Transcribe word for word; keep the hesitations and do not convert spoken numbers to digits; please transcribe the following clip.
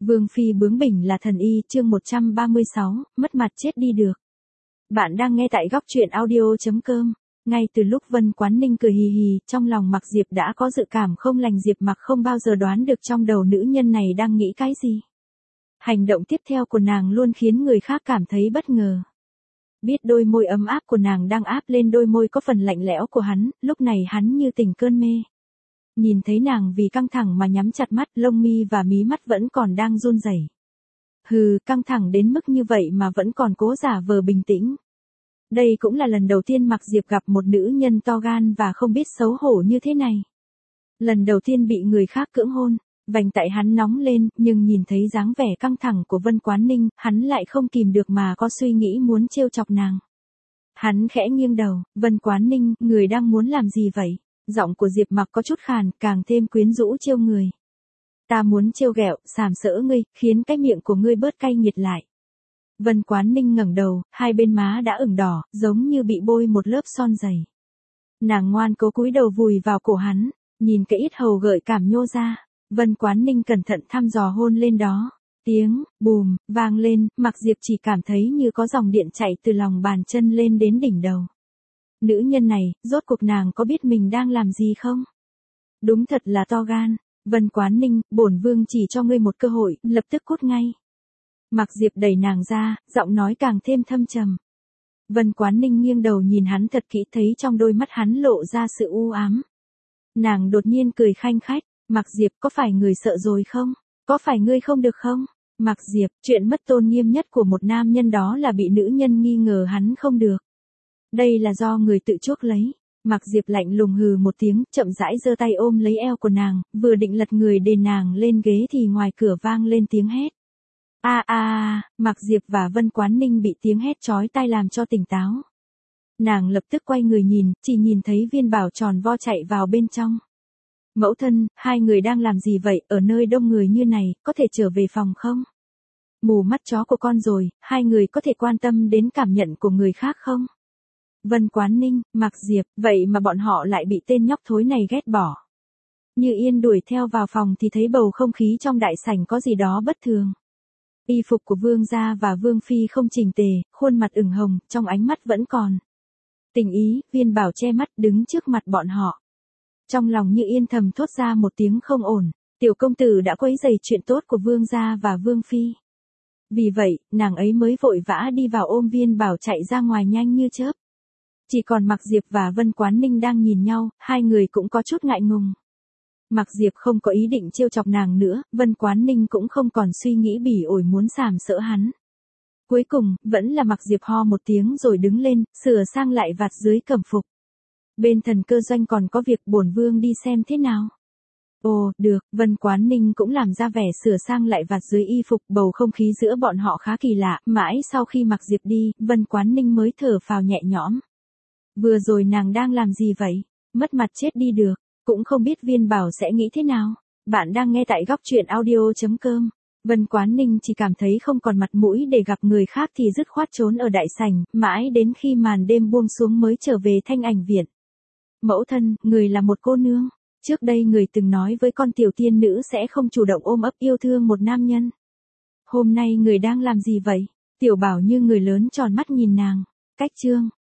Vương phi bướng bỉnh là thần y, chương một trăm ba mươi sáu, mất mặt chết đi được. Bạn đang nghe tại góc truyện audio.com. Ngay từ lúc Vân Quán Ninh cười hì hì, trong lòng Mạc Diệp đã có dự cảm không lành. Diệp Mặc không bao giờ đoán được trong đầu nữ nhân này đang nghĩ cái gì. Hành động tiếp theo của nàng luôn khiến người khác cảm thấy bất ngờ. Biết đôi môi ấm áp của nàng đang áp lên đôi môi có phần lạnh lẽo của hắn, lúc này hắn như tỉnh cơn mê. Nhìn thấy nàng vì căng thẳng mà nhắm chặt mắt, lông mi và mí mắt vẫn còn đang run rẩy. Hừ, căng thẳng đến mức như vậy mà vẫn còn cố giả vờ bình tĩnh. Đây cũng là lần đầu tiên Mạc Diệp gặp một nữ nhân to gan và không biết xấu hổ như thế này. Lần đầu tiên bị người khác cưỡng hôn, vành tại hắn nóng lên, nhưng nhìn thấy dáng vẻ căng thẳng của Vân Quán Ninh, hắn lại không kìm được mà có suy nghĩ muốn trêu chọc nàng. Hắn khẽ nghiêng đầu, Vân Quán Ninh, người đang muốn làm gì vậy? Giọng của Diệp Mặc có chút khàn, càng thêm quyến rũ trêu người. Ta muốn trêu ghẹo, sàm sỡ ngươi, khiến cái miệng của ngươi bớt cay nghiệt lại. Vân Quán Ninh ngẩng đầu, hai bên má đã ửng đỏ, giống như bị bôi một lớp son dày. Nàng ngoan cố cúi đầu vùi vào cổ hắn, nhìn cái yết hầu gợi cảm nhô ra. Vân Quán Ninh cẩn thận thăm dò hôn lên đó. Tiếng bùm vang lên, Mạc Diệp chỉ cảm thấy như có dòng điện chạy từ lòng bàn chân lên đến đỉnh đầu. Nữ nhân này, rốt cuộc nàng có biết mình đang làm gì không? Đúng thật là to gan. Vân Quán Ninh, bổn vương chỉ cho ngươi một cơ hội, lập tức cút ngay. Mạc Diệp đẩy nàng ra, giọng nói càng thêm thâm trầm. Vân Quán Ninh nghiêng đầu nhìn hắn thật kỹ, thấy trong đôi mắt hắn lộ ra sự u ám. Nàng đột nhiên cười khanh khách, Mạc Diệp, có phải người sợ rồi không? Có phải ngươi không được không? Mạc Diệp, chuyện mất tôn nghiêm nhất của một nam nhân đó là bị nữ nhân nghi ngờ hắn không được. Đây là do người tự chuốc lấy. Mạc Diệp lạnh lùng hừ một tiếng, chậm rãi giơ tay ôm lấy eo của nàng, vừa định lật người đè nàng lên ghế thì ngoài cửa vang lên tiếng hét. A a a, Mạc Diệp và Vân Quán Ninh bị tiếng hét chói tai làm cho tỉnh táo. Nàng lập tức quay người nhìn, chỉ nhìn thấy Viên Bảo tròn vo chạy vào bên trong. Mẫu thân, hai người đang làm gì vậy, ở nơi đông người như này, có thể trở về phòng không? Mù mắt chó của con rồi, hai người có thể quan tâm đến cảm nhận của người khác không? Vân Quán Ninh, Mạc Diệp, vậy mà bọn họ lại bị tên nhóc thối này ghét bỏ. Như Yên đuổi theo vào phòng thì thấy bầu không khí trong đại sảnh có gì đó bất thường. Y phục của vương gia và vương phi không chỉnh tề, khuôn mặt ửng hồng, trong ánh mắt vẫn còn tình ý. Viên Bảo che mắt đứng trước mặt bọn họ. Trong lòng Như Yên thầm thốt ra một tiếng không ổn, tiểu công tử đã quấy rầy chuyện tốt của vương gia và vương phi. Vì vậy, nàng ấy mới vội vã đi vào ôm Viên Bảo chạy ra ngoài nhanh như chớp. Chỉ còn Mạc Diệp và Vân Quán Ninh đang nhìn nhau, hai người cũng có chút ngại ngùng. Mạc Diệp không có ý định trêu chọc nàng nữa, Vân Quán Ninh cũng không còn suy nghĩ bỉ ổi muốn sàm sỡ hắn. Cuối cùng, vẫn là Mạc Diệp ho một tiếng rồi đứng lên, sửa sang lại vạt dưới cẩm phục. Bên Thần Cơ Doanh còn có việc, bổn vương đi xem thế nào. Ồ, được, Vân Quán Ninh cũng làm ra vẻ sửa sang lại vạt dưới y phục. Bầu không khí giữa bọn họ khá kỳ lạ, mãi sau khi Mạc Diệp đi, Vân Quán Ninh mới thở phào nhẹ nhõm. Vừa rồi nàng đang làm gì vậy? Mất mặt chết đi được, cũng không biết Viên Bảo sẽ nghĩ thế nào. Bạn đang nghe tại góc truyện audio.com. Vân Quán Ninh chỉ cảm thấy không còn mặt mũi để gặp người khác thì dứt khoát trốn ở đại sảnh, mãi đến khi màn đêm buông xuống mới trở về Thanh Ảnh Viện. Mẫu thân, người là một cô nương. Trước đây người từng nói với con tiểu tiên nữ sẽ không chủ động ôm ấp yêu thương một nam nhân. Hôm nay người đang làm gì vậy? Tiểu Bảo như người lớn tròn mắt nhìn nàng. Cách chương.